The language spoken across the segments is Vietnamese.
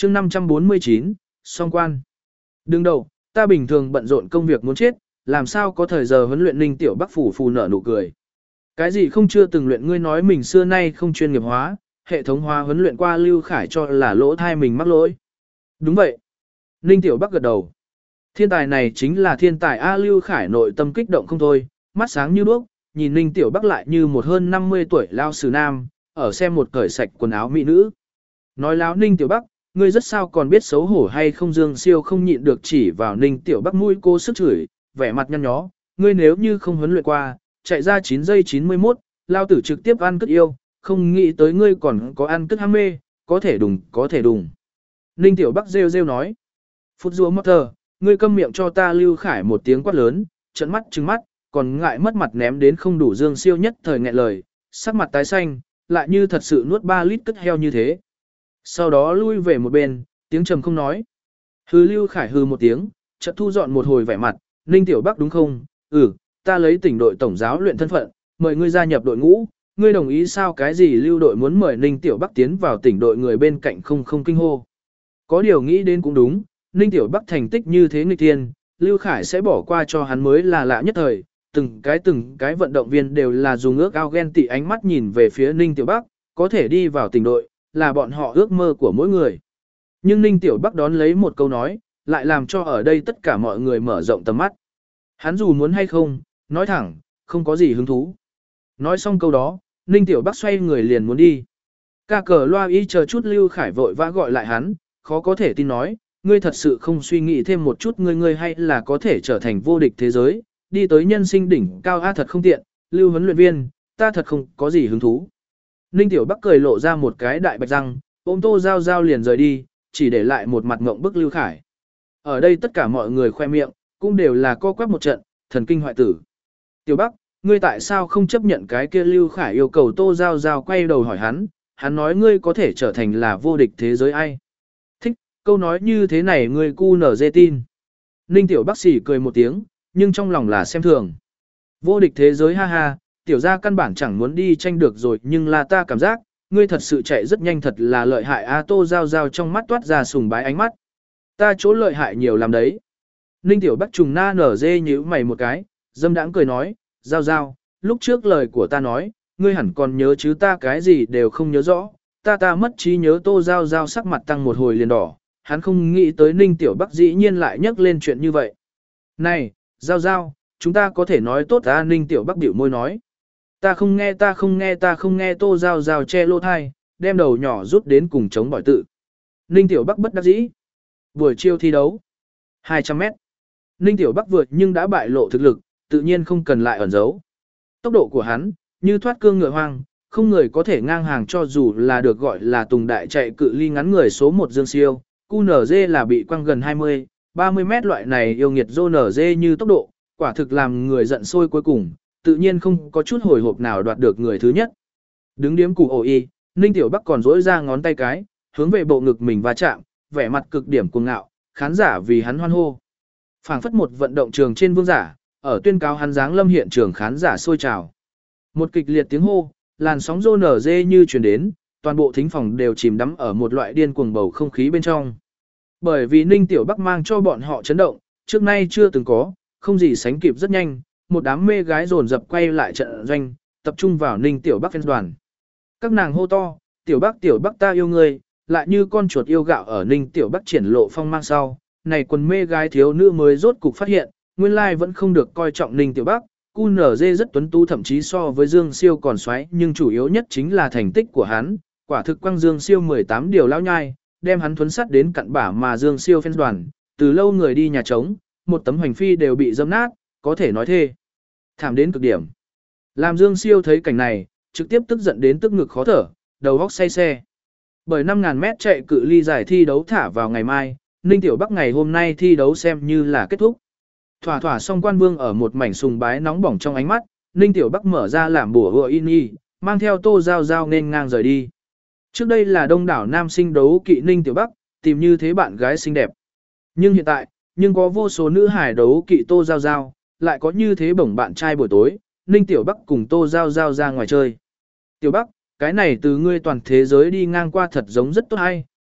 chương 549, song quan. Đừng đầu, ta bình thường bận rộn công việc muốn chết, làm sao có thời giờ huấn luyện Ninh Tiểu Bắc phủ phù nở nụ cười. Cái gì không chưa từng luyện, ngươi nói mình xưa nay không chuyên nghiệp hóa, hệ thống hóa huấn luyện qua Lưu Khải cho là lỗ thai mình mắc lỗi. Đúng vậy. Ninh Tiểu Bắc gật đầu. Thiên tài này chính là thiên tài A. Lưu Khải nội tâm kích động không thôi, mắt sáng như đuốc, nhìn Ninh Tiểu Bắc lại như một hơn 50 tuổi lao sử nam, ở xem một cởi sạch quần áo mỹ nữ. Nói láo Ninh Tiểu Bắc, ngươi rất sao còn biết xấu hổ hay không? Dương Siêu không nhịn được chỉ vào Ninh Tiểu Bắc mũi cô sức chửi, vẻ mặt nhăn nhó, ngươi nếu như không huấn luyện qua, chạy ra 9 giây 91, lao tử trực tiếp ăn cất yêu, không nghĩ tới ngươi còn có ăn cất ham mê, có thể đùng, có thể đùng. Ninh Tiểu Bắc rêu rêu nói, phút rùa mất thờ, ngươi câm miệng cho ta. Lưu Khải một tiếng quát lớn, trợn mắt trừng mắt, còn ngại mất mặt ném đến không đủ. Dương Siêu nhất thời nghẹn lời, sắc mặt tái xanh, lại như thật sự nuốt 3 lít cất heo như thế. Sau đó lui về một bên, tiếng trầm không nói. Hừ. Lưu Khải hừ một tiếng, chợt thu dọn một hồi vẻ mặt, Ninh Tiểu Bắc đúng không? Ta lấy tỉnh đội tổng giáo luyện thân phận, mời ngươi gia nhập đội ngũ, ngươi đồng ý sao? Cái gì? Lưu đội muốn mời Ninh Tiểu Bắc tiến vào tỉnh đội, người bên cạnh không kinh hô. Có điều nghĩ đến cũng đúng, Ninh Tiểu Bắc thành tích như thế nghịch thiên, Lưu Khải sẽ bỏ qua cho hắn mới là lạ nhất thời. Từng cái vận động viên đều là dùng ước ao ghen tị ánh mắt nhìn về phía Ninh Tiểu Bắc, có thể đi vào tỉnh đội, là bọn họ ước mơ của mỗi người. Nhưng Ninh Tiểu Bắc đón lấy một câu nói, lại làm cho ở đây tất cả mọi người mở rộng tầm mắt. Hắn dù muốn hay không, nói thẳng, không có gì hứng thú. Nói xong câu đó, Ninh Tiểu Bắc xoay người liền muốn đi. Ca cờ loa y chờ chút. Lưu Khải vội vã gọi lại hắn, khó có thể tin nói, ngươi thật sự không suy nghĩ thêm một chút, ngươi hay là có thể trở thành vô địch thế giới, đi tới nhân sinh đỉnh cao. A thật không tiện, Lưu huấn luyện viên, ta thật không có gì hứng thú. Ninh Tiểu Bắc cười lộ ra một cái đại bạch răng, ôm Tô Giao Giao liền rời đi, chỉ để lại một mặt ngộng bức Lưu Khải. Ở đây tất cả mọi người khoe miệng, cũng đều là co quắp một trận, thần kinh hoại tử. Tiểu Bắc, ngươi tại sao không chấp nhận cái kia? Lưu Khải yêu cầu. Tô Giao Giao quay đầu hỏi hắn nói ngươi có thể trở thành là vô địch thế giới ai? Thích, câu nói như thế này ngươi cu nở dê tin. Ninh Tiểu Bắc xỉ cười một tiếng, nhưng trong lòng là xem thường. Vô địch thế giới ha ha, tiểu gia căn bản chẳng muốn đi tranh được rồi, nhưng là ta cảm giác, ngươi thật sự chạy rất nhanh, thật là lợi hại a. Tô Giao Giao trong mắt toát ra sùng bái ánh mắt. Ta chỗ lợi hại nhiều làm đấy. Ninh Tiểu Bắc trùng na nở dê nhíu mày một cái, dâm đãng cười nói, Giao Giao, lúc trước lời của ta nói, ngươi hẳn còn nhớ chứ? Ta cái gì đều không nhớ rõ, ta mất trí nhớ. Tô Giao Giao sắc mặt tăng một hồi liền đỏ, hắn không nghĩ tới Ninh Tiểu Bắc dĩ nhiên lại nhắc lên chuyện như vậy. Này, Giao Giao, chúng ta có thể nói tốt à? Ninh Tiểu Bắc bĩu môi nói. Ta không nghe. Tô Giao Giao che lỗ thai, đem đầu nhỏ rút đến cùng chống bỏi tự. Ninh Tiểu Bắc bất đắc dĩ. Buổi chiều thi đấu 200 mét. Ninh Tiểu Bắc vượt nhưng đã bại lộ thực lực, tự nhiên không cần lại ẩn giấu. Tốc độ của hắn, như thoát cương ngựa hoang, không người có thể ngang hàng, cho dù là được gọi là Tùng Đại chạy cự ly ngắn người số 1 Dương Siêu. QNZ là bị quăng gần 20, 30 mét loại này yêu nghiệt QNZ như tốc độ, quả thực làm người giận sôi. Cuối cùng, tự nhiên không có chút hồi hộp nào đoạt được người thứ nhất. Đứng điếm củ ổ y, Ninh Tiểu Bắc còn dỗi ra ngón tay cái, hướng về bộ ngực mình va chạm, vẻ mặt cực điểm cuồng ngạo, khán giả vì hắn hoan hô. Phảng phất một vận động trường trên vương giả, ở tuyên cáo hắn giáng lâm hiện trường, khán giả sôi trào. Một kịch liệt tiếng hô, làn sóng rô nở dê như truyền đến, toàn bộ thính phòng đều chìm đắm ở một loại điên cuồng bầu không khí bên trong. Bởi vì Ninh Tiểu Bắc mang cho bọn họ chấn động, trước nay chưa từng có, không gì sánh kịp. Rất nhanh, một đám mê gái dồn dập quay lại trận doanh, tập trung vào Ninh Tiểu Bắc fan đoàn. Các nàng hô to, Tiểu Bắc ta yêu ngươi, lại như con chuột yêu gạo. Ở Ninh Tiểu Bắc triển lộ phong mang sau, này quần mê gái thiếu nữ mới rốt cục phát hiện, nguyên lai vẫn không được coi trọng Ninh Tiểu Bắc. QNZ rất tuấn tú, thậm chí so với Dương Siêu còn xoáy, nhưng chủ yếu nhất chính là thành tích của hắn, quả thực quăng Dương Siêu 18 điều lao nhai, đem hắn thuấn sắt đến cặn bã. Mà Dương Siêu fan đoàn, từ lâu người đi nhà trống, một tấm hành phi đều bị dâm nát, có thể nói thê thảm đến cực điểm. Làm Dương Siêu thấy cảnh này, trực tiếp tức giận đến tức ngực khó thở, đầu óc say xe. Bởi 5.000 mét chạy cự ly giải thi đấu thả vào ngày mai, Ninh Tiểu Bắc ngày hôm nay thi đấu xem như là kết thúc. Thỏa thỏa xong quan vương ở một mảnh sùng bái nóng bỏng trong ánh mắt, Ninh Tiểu Bắc mở ra làm bùa hựa in y, mang theo Tô Giao Giao nên ngang rời đi. Trước đây là đông đảo nam sinh đấu kỵ Ninh Tiểu Bắc, tìm như thế bạn gái xinh đẹp. Nhưng hiện tại, có vô số nữ hải đấu kỵ Tô Giao Giao, lại có như thế bổng bạn trai buổi tối, Ninh Tiểu Bắc cùng Tô Giao Giao ra ngoài chơi. Tiểu Bắc, cái này từ ngươi toàn thế giới đi ngang qua thật giống rất tốt hay,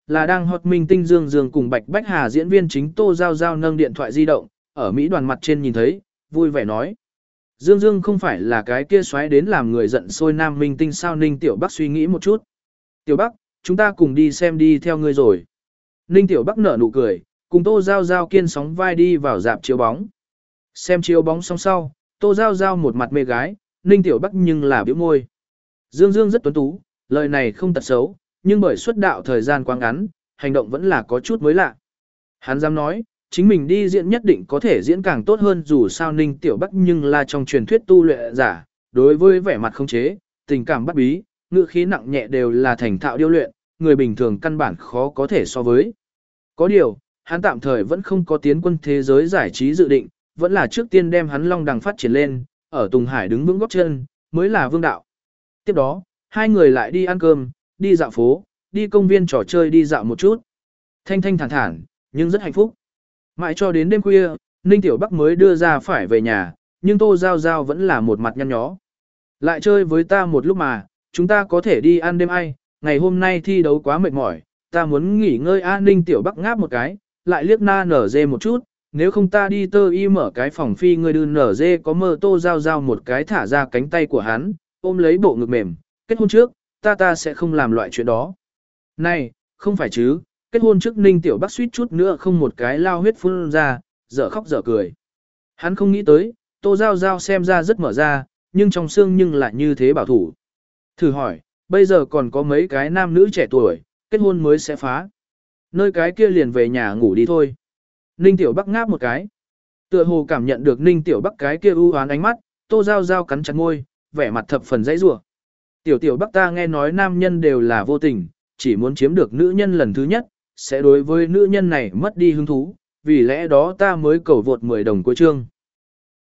Là đang hot minh tinh Dương Dương cùng Bạch Bách Hà diễn viên chính Tô Giao Giao nâng điện thoại di động, ở Mỹ đoàn mặt trên nhìn thấy, vui vẻ nói. Dương Dương không phải là cái kia xoáy đến làm người giận sôi nam minh tinh sao. Ninh Tiểu Bắc suy nghĩ một chút. Tiểu Bắc, chúng ta cùng đi xem đi theo ngươi rồi. Ninh Tiểu Bắc nở nụ cười, cùng Tô Giao Giao kiên sóng vai đi vào rạp chiếu bóng. Xem chiếu bóng xong sau, Tô Giao Giao một mặt mê gái, Ninh Tiểu Bắc nhưng là biểu môi. Dương Dương rất tuấn tú, lời này không tật xấu, nhưng bởi xuất đạo thời gian quá ngắn, hành động vẫn là có chút mới lạ. Hắn dám nói, chính mình đi diễn nhất định có thể diễn càng tốt hơn dù sao Ninh Tiểu Bắc nhưng là trong truyền thuyết tu luyện giả, đối với vẻ mặt không chế, tình cảm bắt bí, ngữ khí nặng nhẹ đều là thành thạo điêu luyện, người bình thường căn bản khó có thể so với. Có điều, hắn tạm thời vẫn không có tiến quân thế giới giải trí dự định, vẫn là trước tiên đem hắn long đằng phát triển lên, ở Tùng Hải đứng vững góp chân, mới là vương đạo. Tiếp đó, hai người lại đi ăn cơm, đi dạo phố, đi công viên trò chơi đi dạo một chút. Thanh thanh thản thản, nhưng rất hạnh phúc. Mãi cho đến đêm khuya, Ninh Tiểu Bắc mới đưa ra phải về nhà, nhưng Tô Giao Giao vẫn là một mặt nhăn nhó. Lại chơi với ta một lúc mà, chúng ta có thể đi ăn đêm ai, ngày hôm nay thi đấu quá mệt mỏi, ta muốn nghỉ ngơi. Ninh Tiểu Bắc ngáp một cái, lại liếc na nở dê một chút, nếu không ta đi tơ y mở cái phòng phi ngươi đưa nở dê có mơ. Tô Giao Giao một cái thả ra cánh tay của hắn, ôm lấy bộ ngực mềm, kết hôn trước, ta sẽ không làm loại chuyện đó. Này, không phải chứ, kết hôn trước. Ninh Tiểu Bắc suýt chút nữa không một cái lao huyết phun ra, dở khóc dở cười. Hắn không nghĩ tới, Tô Giao Giao xem ra rất mở ra, nhưng trong xương nhưng lại như thế bảo thủ. Thử hỏi, bây giờ còn có mấy cái nam nữ trẻ tuổi, kết hôn mới sẽ phá. Nơi cái kia liền về nhà ngủ đi thôi. Ninh Tiểu Bắc ngáp một cái. Tựa hồ cảm nhận được Ninh Tiểu Bắc cái kia ưu oán ánh mắt, Tô Giao Giao cắn chặt môi, vẻ mặt thập phần dãy rủa. Tiểu Bắc ta nghe nói nam nhân đều là vô tình, chỉ muốn chiếm được nữ nhân lần thứ nhất, sẽ đối với nữ nhân này mất đi hứng thú, vì lẽ đó ta mới cầu vượt 10 đồng cuối chương.